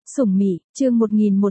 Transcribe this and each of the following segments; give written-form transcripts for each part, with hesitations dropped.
Sủng Mị, chương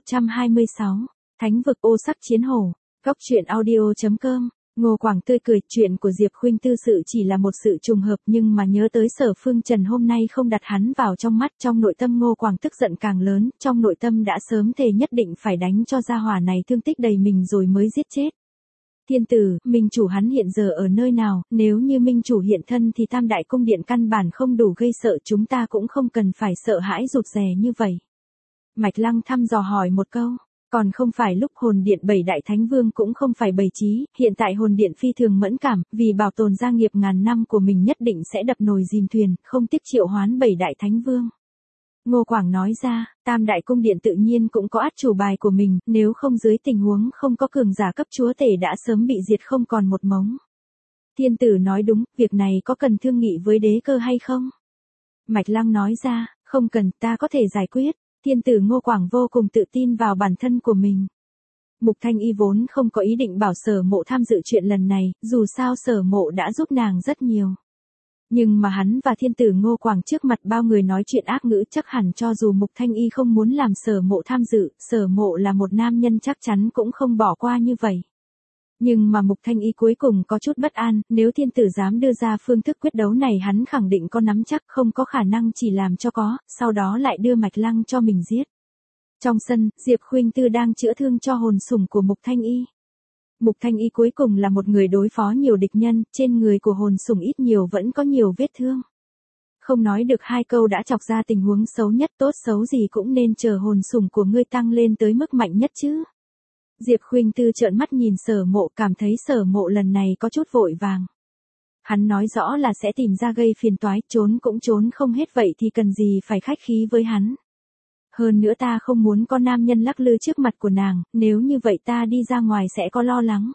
1126, Thánh vực ô sắc chiến hổ, Góc truyện audio.com. Ngô Quảng tươi cười, chuyện của Diệp Khuynh Tư sự chỉ là một sự trùng hợp, nhưng mà nhớ tới Sở Phương Trần hôm nay không đặt hắn vào trong mắt, trong nội tâm Ngô Quảng tức giận càng lớn, trong nội tâm đã sớm thề nhất định phải đánh cho gia hỏa này thương tích đầy mình rồi mới giết chết. Thiên tử, minh chủ hắn hiện giờ ở nơi nào, nếu như minh chủ hiện thân thì Tam Đại Cung Điện căn bản không đủ gây sợ, chúng ta cũng không cần phải sợ hãi rụt rè như vậy. Mạch Lăng thăm dò hỏi một câu, còn không phải lúc hồn điện 7 đại thánh vương cũng không phải bày trí, hiện tại hồn điện phi thường mẫn cảm, vì bảo tồn gia nghiệp ngàn năm của mình nhất định sẽ đập nồi dìm thuyền, không tiếc triệu hoán 7 đại thánh vương. Ngô Quảng nói ra, Tam Đại Cung Điện tự nhiên cũng có át chủ bài của mình, nếu không dưới tình huống không có cường giả cấp chúa tể đã sớm bị diệt không còn một mống. Thiên tử nói đúng, việc này có cần thương nghị với đế cơ hay không? Mạch Lăng nói ra, không cần, ta có thể giải quyết. Thiên tử Ngô Quảng vô cùng tự tin vào bản thân của mình. Mục Thanh Y vốn không có ý định bảo Sở Mộ tham dự chuyện lần này, dù sao Sở Mộ đã giúp nàng rất nhiều. Nhưng mà hắn và thiên tử Ngô Quảng trước mặt bao người nói chuyện ác ngữ, chắc hẳn cho dù Mục Thanh Y không muốn làm Sở Mộ tham dự, Sở Mộ là một nam nhân chắc chắn cũng không bỏ qua như vậy. Nhưng mà Mục Thanh Y cuối cùng có chút bất an, nếu thiên tử dám đưa ra phương thức quyết đấu này hắn khẳng định có nắm chắc, không có khả năng chỉ làm cho có, sau đó lại đưa Mạch Lăng cho mình giết. Trong sân, Diệp Khuynh Tư đang chữa thương cho hồn sủng của Mục Thanh Y. Mục Thanh Y cuối cùng là một người đối phó nhiều địch nhân, trên người của hồn sủng ít nhiều vẫn có nhiều vết thương. Không nói được hai câu đã chọc ra tình huống xấu nhất, tốt xấu gì cũng nên chờ hồn sủng của ngươi tăng lên tới mức mạnh nhất chứ. Diệp Khuynh Tư trợn mắt nhìn Sở Mộ, cảm thấy Sở Mộ lần này có chút vội vàng. Hắn nói rõ là sẽ tìm ra gây phiền toái, trốn cũng trốn không hết vậy thì cần gì phải khách khí với hắn. Hơn nữa ta không muốn có nam nhân lắc lư trước mặt của nàng, nếu như vậy ta đi ra ngoài sẽ có lo lắng.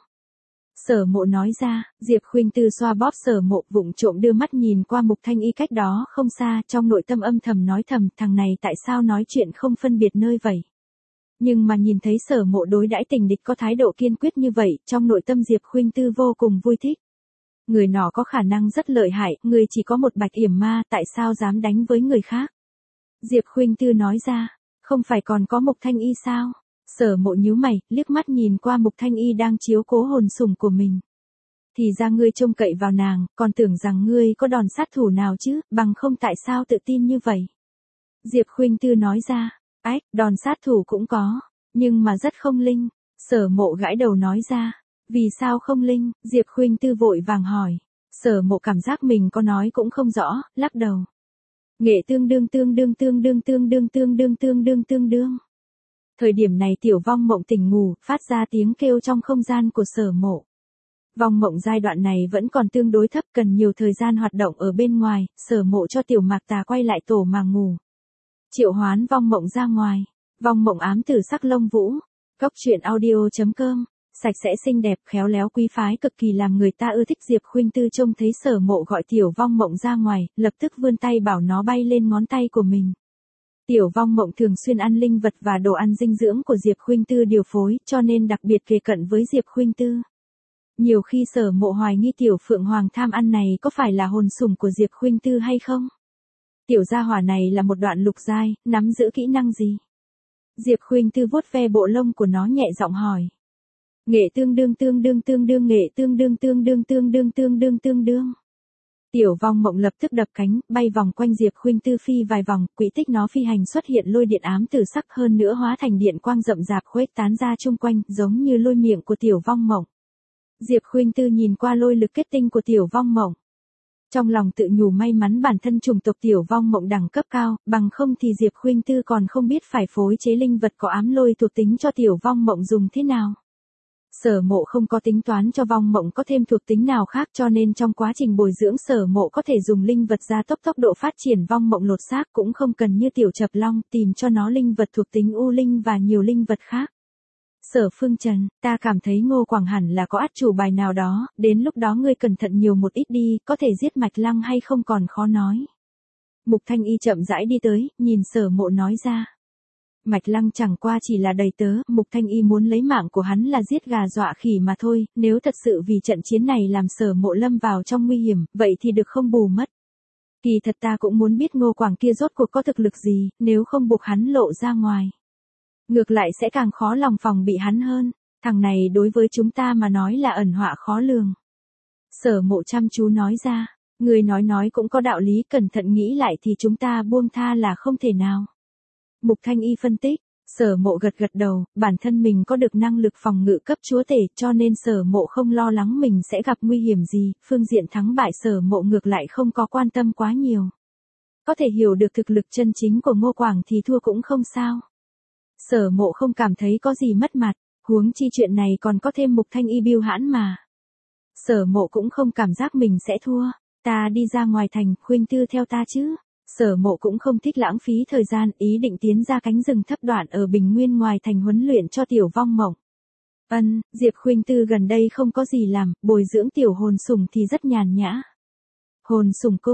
Sở Mộ nói ra, Diệp Khuynh Tư xoa bóp Sở Mộ, vụng trộm đưa mắt nhìn qua Mục Thanh Y cách đó không xa, trong nội tâm âm thầm nói thầm, thằng này tại sao nói chuyện không phân biệt nơi vậy. Nhưng mà nhìn thấy Sở Mộ đối đãi tình địch có thái độ kiên quyết như vậy, trong nội tâm Diệp Khuynh Tư vô cùng vui thích. Người nọ có khả năng rất lợi hại, người chỉ có một bạch yểm ma, tại sao dám đánh với người khác? Diệp Khuynh Tư nói ra, không phải còn có Mục Thanh Y sao? Sở Mộ nhíu mày, liếc mắt nhìn qua Mục Thanh Y đang chiếu cố hồn sủng của mình. Thì ra ngươi trông cậy vào nàng, còn tưởng rằng ngươi có đòn sát thủ nào chứ, bằng không tại sao tự tin như vậy? Diệp Khuynh Tư nói ra, ách, đòn sát thủ cũng có, nhưng mà rất không linh. Sở Mộ gãi đầu nói ra, vì sao không linh? Diệp Khuynh Tư vội vàng hỏi. Sở Mộ cảm giác mình có nói cũng không rõ, lắc đầu. Nghệ tương đương. Thời điểm này Tiểu Vong Mộng tỉnh ngủ, phát ra tiếng kêu trong không gian của Sở Mộ. Vong Mộng giai đoạn này vẫn còn tương đối thấp, cần nhiều thời gian hoạt động ở bên ngoài, Sở Mộ cho Tiểu Mạc Tà quay lại tổ mà ngủ. Triệu hoán Vong Mộng ra ngoài. Vong Mộng ám tử sắc lông vũ. Góc truyện audio.com. Sạch sẽ xinh đẹp, khéo léo quý phái, cực kỳ làm người ta ưa thích. Diệp Khuynh Tư trông thấy Sở Mộ gọi Tiểu Vong Mộng ra ngoài, lập tức vươn tay bảo nó bay lên ngón tay của mình. Tiểu Vong Mộng thường xuyên ăn linh vật và đồ ăn dinh dưỡng của Diệp Khuynh Tư điều phối, cho nên đặc biệt kề cận với Diệp Khuynh Tư. Nhiều khi Sở Mộ hoài nghi Tiểu Phượng Hoàng tham ăn này có phải là hồn sủng của Diệp Khuynh Tư hay không? Tiểu gia hỏa này là một đoạn lục giai, nắm giữ kỹ năng gì? Diệp Khuynh Tư vuốt ve bộ lông của nó nhẹ giọng hỏi. Nghệ tương đương. Nghệ tương đương. Tiểu Vong Mộng lập tức đập cánh, bay vòng quanh Diệp Khuynh Tư phi vài vòng, quỹ tích nó phi hành xuất hiện lôi điện ám tử sắc, hơn nữa hóa thành điện quang rậm rạp khuếch tán ra chung quanh, giống như lôi miệng của Tiểu Vong Mộng. Diệp Khuynh Tư nhìn qua lôi lực kết tinh của Tiểu Vong Mộng. Trong lòng tự nhủ may mắn bản thân chủng tộc Tiểu Vong Mộng đẳng cấp cao, bằng không thì Diệp Khuynh Tư còn không biết phải phối chế linh vật có ám lôi thuộc tính cho Tiểu Vong Mộng dùng thế nào. Sở Mộ không có tính toán cho Vong Mộng có thêm thuộc tính nào khác, cho nên trong quá trình bồi dưỡng Sở Mộ có thể dùng linh vật gia tốc độ phát triển Vong Mộng lột xác, cũng không cần như Tiểu Chập Long tìm cho nó linh vật thuộc tính u linh và nhiều linh vật khác. Sở Phương Trần, ta cảm thấy Ngô Quảng hẳn là có át chủ bài nào đó, đến lúc đó ngươi cẩn thận nhiều một ít đi, có thể giết Mạch Lăng hay không còn khó nói. Mục Thanh Y chậm rãi đi tới, nhìn Sở Mộ nói ra. Mạch Lăng chẳng qua chỉ là đầy tớ, Mục Thanh Y muốn lấy mạng của hắn là giết gà dọa khỉ mà thôi, nếu thật sự vì trận chiến này làm Sở Mộ lâm vào trong nguy hiểm, vậy thì được không bù mất. Kỳ thật ta cũng muốn biết Ngô Quảng kia rốt cuộc có thực lực gì, nếu không buộc hắn lộ ra ngoài. Ngược lại sẽ càng khó lòng phòng bị hắn hơn, thằng này đối với chúng ta mà nói là ẩn họa khó lường. Sở Mộ chăm chú nói ra, người nói cũng có đạo lý, cẩn thận nghĩ lại thì chúng ta buông tha là không thể nào. Mục Thanh Y phân tích, Sở Mộ gật gật đầu, bản thân mình có được năng lực phòng ngự cấp chúa tể cho nên Sở Mộ không lo lắng mình sẽ gặp nguy hiểm gì, phương diện thắng bại Sở Mộ ngược lại không có quan tâm quá nhiều. Có thể hiểu được thực lực chân chính của Ngô Quảng thì thua cũng không sao. Sở Mộ không cảm thấy có gì mất mặt, huống chi chuyện này còn có thêm Mục Thanh Y bưu hãn mà. Sở Mộ cũng không cảm giác mình sẽ thua, ta đi ra ngoài thành, Khuynh Tư theo ta chứ. Sở Mộ cũng không thích lãng phí thời gian, ý định tiến ra cánh rừng thấp đoạn ở Bình Nguyên ngoài thành huấn luyện cho Tiểu Vong Mộng. Diệp Khuynh Tư gần đây không có gì làm, bồi dưỡng tiểu hồn sủng thì rất nhàn nhã. Hồn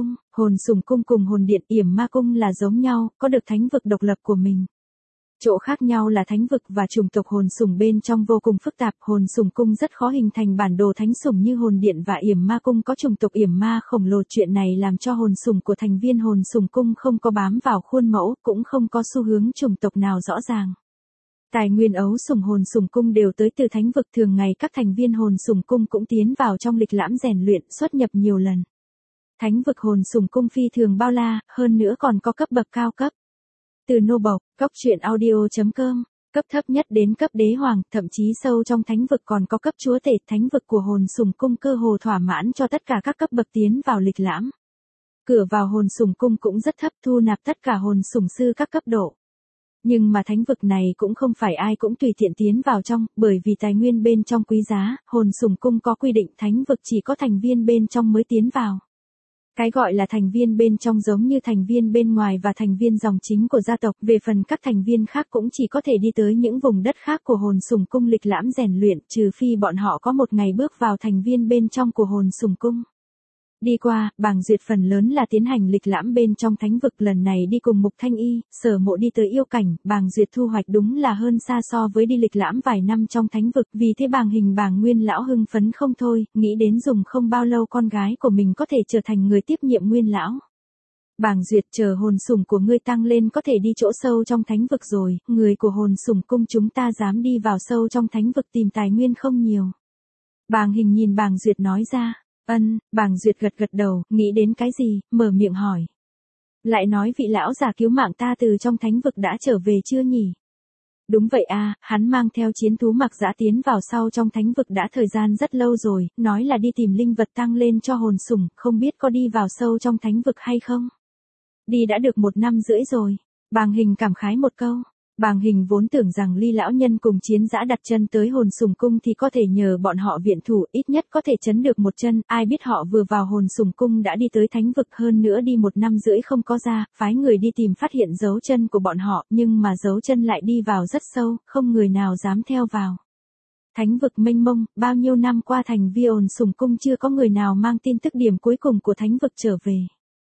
sủng cung cùng hồn điện Yểm Ma cung là giống nhau, có được thánh vực độc lập của mình. Chỗ khác nhau là thánh vực và chủng tộc hồn sủng bên trong vô cùng phức tạp, hồn sủng cung rất khó hình thành bản đồ thánh sủng như hồn điện và Yểm Ma cung có chủng tộc Yểm Ma khổng lồ, chuyện này làm cho hồn sủng của thành viên hồn sủng cung không có bám vào khuôn mẫu, cũng không có xu hướng chủng tộc nào rõ ràng. Tài nguyên ấu sủng hồn sủng cung đều tới từ thánh vực, thường ngày các thành viên hồn sủng cung cũng tiến vào trong lịch lãm rèn luyện, xuất nhập nhiều lần. Thánh vực hồn sủng cung phi thường bao la, hơn nữa còn có cấp bậc cao cấp. Từ nô bộc, cóc.audio.com, cấp thấp nhất đến cấp đế hoàng, thậm chí sâu trong thánh vực còn có cấp chúa tể, thánh vực của hồn sủng cung cơ hồ thỏa mãn cho tất cả các cấp bậc tiến vào lịch lãm. Cửa vào hồn sủng cung cũng rất thấp, thu nạp tất cả hồn sủng sư các cấp độ. Nhưng mà thánh vực này cũng không phải ai cũng tùy tiện tiến vào trong, bởi vì tài nguyên bên trong quý giá, hồn sủng cung có quy định thánh vực chỉ có thành viên bên trong mới tiến vào. Cái gọi là thành viên bên trong giống như thành viên bên ngoài và thành viên dòng chính của gia tộc, về phần các thành viên khác cũng chỉ có thể đi tới những vùng đất khác của hồn sủng cung lịch lãm rèn luyện, trừ phi bọn họ có một ngày bước vào thành viên bên trong của hồn sủng cung. Đi qua, Bàng Duyệt phần lớn là tiến hành lịch lãm bên trong thánh vực, lần này đi cùng Mục Thanh Y, Sở Mộ đi tới yêu cảnh, Bàng Duyệt thu hoạch đúng là hơn xa so với đi lịch lãm vài năm trong thánh vực, vì thế Bàng Hình Bàng Nguyên lão hưng phấn không thôi, nghĩ đến dùng không bao lâu con gái của mình có thể trở thành người tiếp nhiệm Nguyên lão. Bàng Duyệt, chờ hồn sủng của ngươi tăng lên có thể đi chỗ sâu trong thánh vực rồi, người của hồn sủng cung chúng ta dám đi vào sâu trong thánh vực tìm tài nguyên không nhiều. Bàng Hình nhìn Bàng Duyệt nói ra. Bàng Duyệt gật gật đầu, nghĩ đến cái gì, mở miệng hỏi. Lại nói vị lão già cứu mạng ta từ trong thánh vực đã trở về chưa nhỉ? Đúng vậy à, hắn mang theo chiến thú Mặc Dã tiến vào sau trong thánh vực đã thời gian rất lâu rồi, nói là đi tìm linh vật tăng lên cho hồn sủng, không biết có đi vào sâu trong thánh vực hay không? Đi đã được 1 năm rưỡi rồi. Bàng Hình cảm khái một câu. Bàng Hình vốn tưởng rằng Ly lão nhân cùng Chiến Dã đặt chân tới hồn sủng cung thì có thể nhờ bọn họ viện thủ, ít nhất có thể chấn được một chân, ai biết họ vừa vào hồn sủng cung đã đi tới thánh vực, hơn nữa đi 1 năm rưỡi không có ra, phái người đi tìm phát hiện dấu chân của bọn họ, nhưng mà dấu chân lại đi vào rất sâu, không người nào dám theo vào. Thánh vực mênh mông, bao nhiêu năm qua thành viên hồn sủng cung chưa có người nào mang tin tức điểm cuối cùng của thánh vực trở về.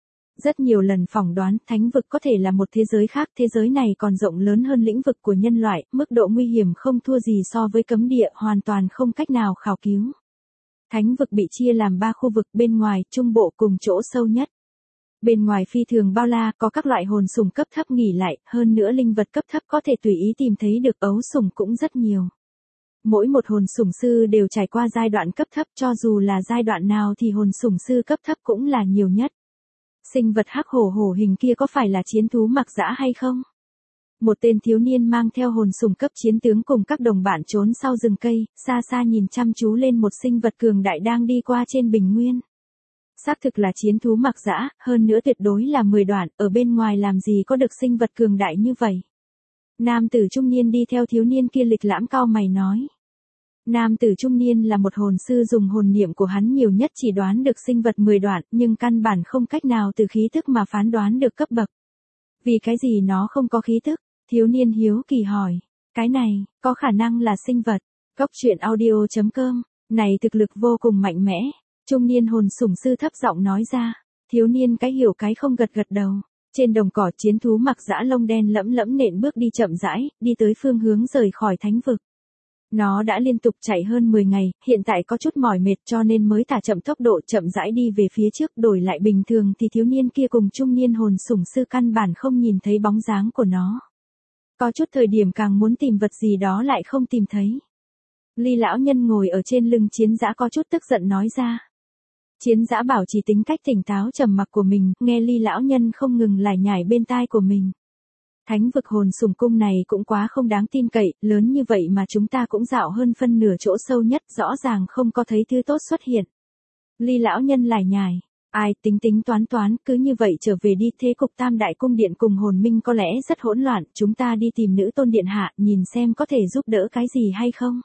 Rất nhiều lần phỏng đoán, thánh vực có thể là một thế giới khác, thế giới này còn rộng lớn hơn lĩnh vực của nhân loại, mức độ nguy hiểm không thua gì so với cấm địa, hoàn toàn không cách nào khảo cứu. Thánh vực bị chia làm 3 khu vực, bên ngoài, trung bộ cùng chỗ sâu nhất. Bên ngoài phi thường bao la, có các loại hồn sủng cấp thấp nghỉ lại, hơn nữa linh vật cấp thấp có thể tùy ý tìm thấy được, ấu sủng cũng rất nhiều. Mỗi một hồn sủng sư đều trải qua giai đoạn cấp thấp, cho dù là giai đoạn nào thì hồn sủng sư cấp thấp cũng là nhiều nhất. Sinh vật hắc hổ hổ hình kia có phải là chiến thú Mặc Dã hay không? Một tên thiếu niên mang theo hồn sủng cấp chiến tướng cùng các đồng bạn trốn sau rừng cây, xa xa nhìn chăm chú lên một sinh vật cường đại đang đi qua trên bình nguyên. Xác thực là chiến thú Mặc Dã, hơn nữa tuyệt đối là 10 đoạn, ở bên ngoài làm gì có được sinh vật cường đại như vậy. Nam tử trung niên đi theo thiếu niên kia lịch lãm cau mày nói. Nam tử trung niên là một hồn sư, dùng hồn niệm của hắn nhiều nhất chỉ đoán được sinh vật 10 đoạn, nhưng căn bản không cách nào từ khí tức mà phán đoán được cấp bậc. Vì cái gì nó không có khí tức? Thiếu niên hiếu kỳ hỏi. Cái này, có khả năng là sinh vật. Cóc.audio.com, này thực lực vô cùng mạnh mẽ. Trung niên hồn sủng sư thấp giọng nói ra. Thiếu niên cái hiểu cái không gật gật đầu. Trên đồng cỏ, chiến thú Mặc Dã lông đen lẫm lẫm nện bước đi chậm rãi, đi tới phương hướng rời khỏi thánh vực. Nó đã liên tục chạy hơn 10 ngày, hiện tại có chút mỏi mệt cho nên mới thả chậm tốc độ chậm rãi đi về phía trước. Đổi lại bình thường thì thiếu niên kia cùng trung niên hồn sủng sư căn bản không nhìn thấy bóng dáng của nó. Có chút thời điểm càng muốn tìm vật gì đó lại không tìm thấy. Ly lão nhân ngồi ở trên lưng chiến dã có chút tức giận nói ra. Chiến dã bảo trì tính cách tỉnh táo trầm mặc của mình, nghe Ly lão nhân không ngừng lải nhải bên tai của mình. Thánh vực hồn sủng cung này cũng quá không đáng tin cậy, lớn như vậy mà chúng ta cũng dạo hơn phân nửa chỗ sâu nhất, rõ ràng không có thấy thứ tốt xuất hiện. Ly lão nhân lải nhải, ai tính tính toán, cứ như vậy trở về đi, thế cục Tam Đại Cung Điện cùng hồn minh có lẽ rất hỗn loạn, chúng ta đi tìm nữ tôn điện hạ, nhìn xem có thể giúp đỡ cái gì hay không.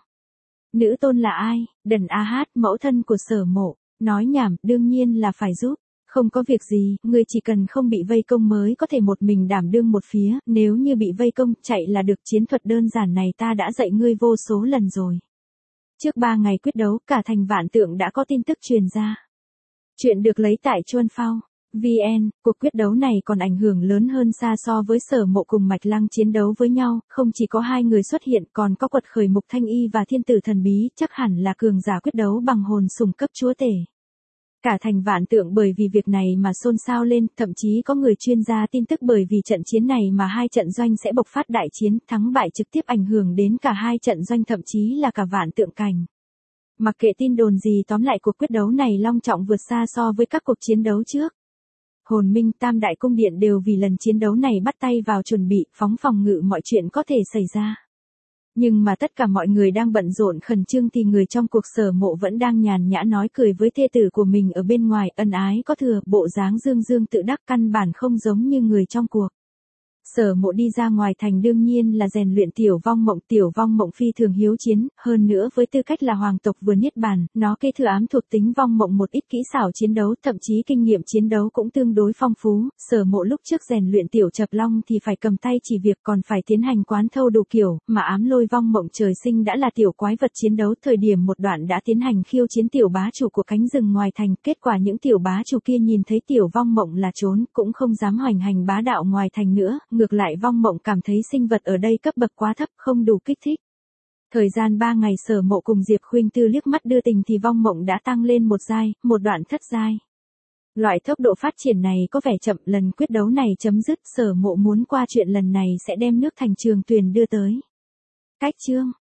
Nữ tôn là ai? Đần A Hát, mẫu thân của Sở Mộ, nói nhảm, đương nhiên là phải giúp. Không có việc gì, người chỉ cần không bị vây công mới có thể một mình đảm đương một phía, nếu như bị vây công, chạy là được. Chiến thuật đơn giản này ta đã dạy ngươi vô số lần rồi. Trước 3 ngày quyết đấu, cả thành Vạn Tượng đã có tin tức truyền ra. Chuyện được lấy tại Chuan Phao VN, cuộc quyết đấu này còn ảnh hưởng lớn hơn xa so với Sở Mộ cùng Mạch Lăng chiến đấu với nhau, không chỉ có 2 người xuất hiện còn có quật khởi Mục Thanh Y và Thiên Tử Thần Bí, chắc hẳn là cường giả quyết đấu bằng hồn sủng cấp chúa tể. Cả thành Vạn Tượng bởi vì việc này mà xôn xao lên, thậm chí có người chuyên gia tin tức bởi vì trận chiến này mà 2 trận doanh sẽ bộc phát đại chiến, thắng bại trực tiếp ảnh hưởng đến cả 2 trận doanh thậm chí là cả Vạn Tượng cảnh. Mặc kệ tin đồn gì, tóm lại cuộc quyết đấu này long trọng vượt xa so với các cuộc chiến đấu trước. Hồn Minh, Tam Đại Cung Điện đều vì lần chiến đấu này bắt tay vào chuẩn bị, phòng ngự mọi chuyện có thể xảy ra. Nhưng mà tất cả mọi người đang bận rộn khẩn trương thì người trong cuộc Sở Mộ vẫn đang nhàn nhã nói cười với thê tử của mình ở bên ngoài, ân ái có thừa, bộ dáng dương dương tự đắc căn bản không giống như người trong cuộc. Sở Mộ đi ra ngoài thành đương nhiên là rèn luyện Tiểu Vong Mộng phi thường hiếu chiến, hơn nữa với tư cách là hoàng tộc vừa niết bàn, nó kế thừa ám thuộc tính Vong Mộng một ít kỹ xảo chiến đấu, thậm chí kinh nghiệm chiến đấu cũng tương đối phong phú. Sở Mộ lúc trước rèn luyện Tiểu Chập Long thì phải cầm tay chỉ việc, còn phải tiến hành quán thâu đủ kiểu, mà ám lôi Vong Mộng trời sinh đã là tiểu quái vật chiến đấu, thời điểm một đoạn đã tiến hành khiêu chiến tiểu bá chủ của cánh rừng ngoài thành, kết quả những tiểu bá chủ kia nhìn thấy Tiểu Vong Mộng là trốn, cũng không dám hoành hành bá đạo ngoài thành nữa. Ngược lại Vong Mộng cảm thấy sinh vật ở đây cấp bậc quá thấp, không đủ kích thích. Thời gian 3 ngày Sở Mộ cùng Diệp Khuynh Tư liếc mắt đưa tình thì Vong Mộng đã tăng lên một giai, một đoạn thất giai. Loại tốc độ phát triển này có vẻ chậm, lần quyết đấu này chấm dứt, Sở Mộ muốn qua chuyện lần này sẽ đem nước thành Trường Tuyền đưa tới. Cách chương